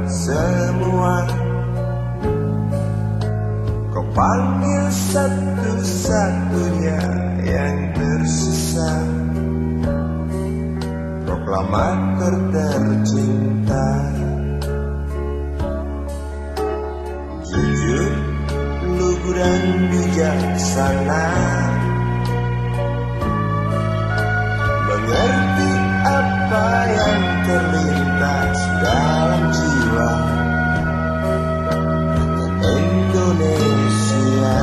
semua. Kau panggil satu-satunya yang tersisa, proklamator tercinta. Jujur, lugu dan bijaksana, mengerti apa yang terlintas dalam jiwa Indonesia.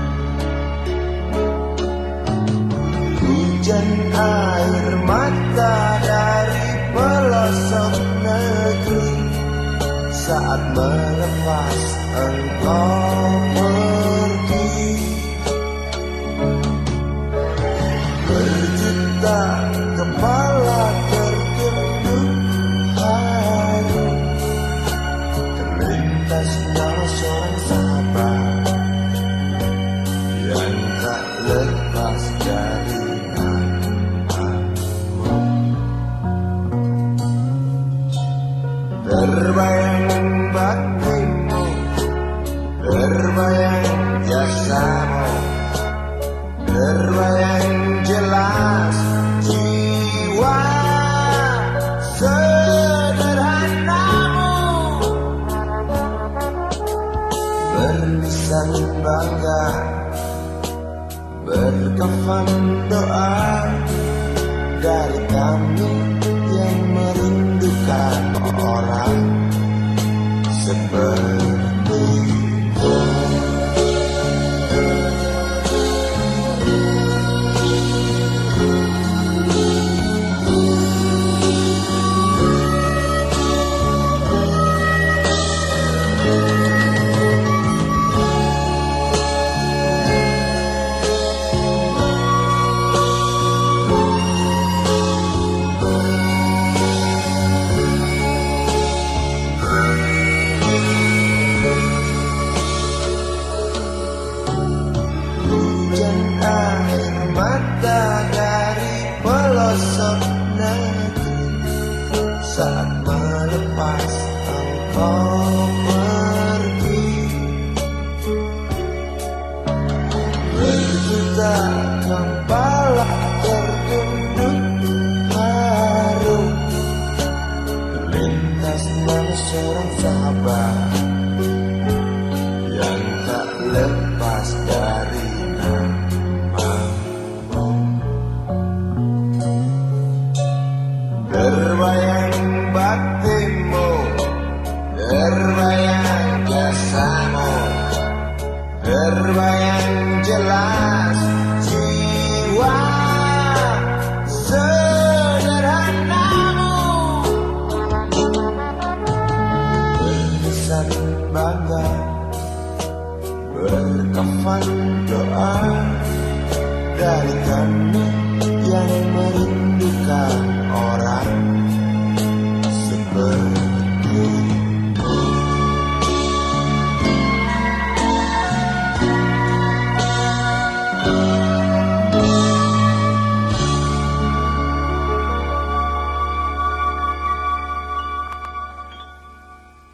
Hujan air mata dari pelosok negeri saat melepas engkau pergi. Berjuta kepala tertunduk haru, terlintas nyawa seorang sahabat yang tak lepas dari namamu. Terbayang baktimu, terbayang jasamu, terbayang jelas jiwa sederhanamu, berlisan bangga, berkafan doa dari kami yang merindukan orang sepertimu. Dari pelosok negeri saat melepas engkau pergi. Berjuta kepala tertunduk haru, terlintas nama seorang sahabat yang tak lepas dari terbayang baktimu, terbayang jasamu, terbayang jelas jiwa sederhanamu, berlisan bangga, berkafan doa dari kami yang merindukan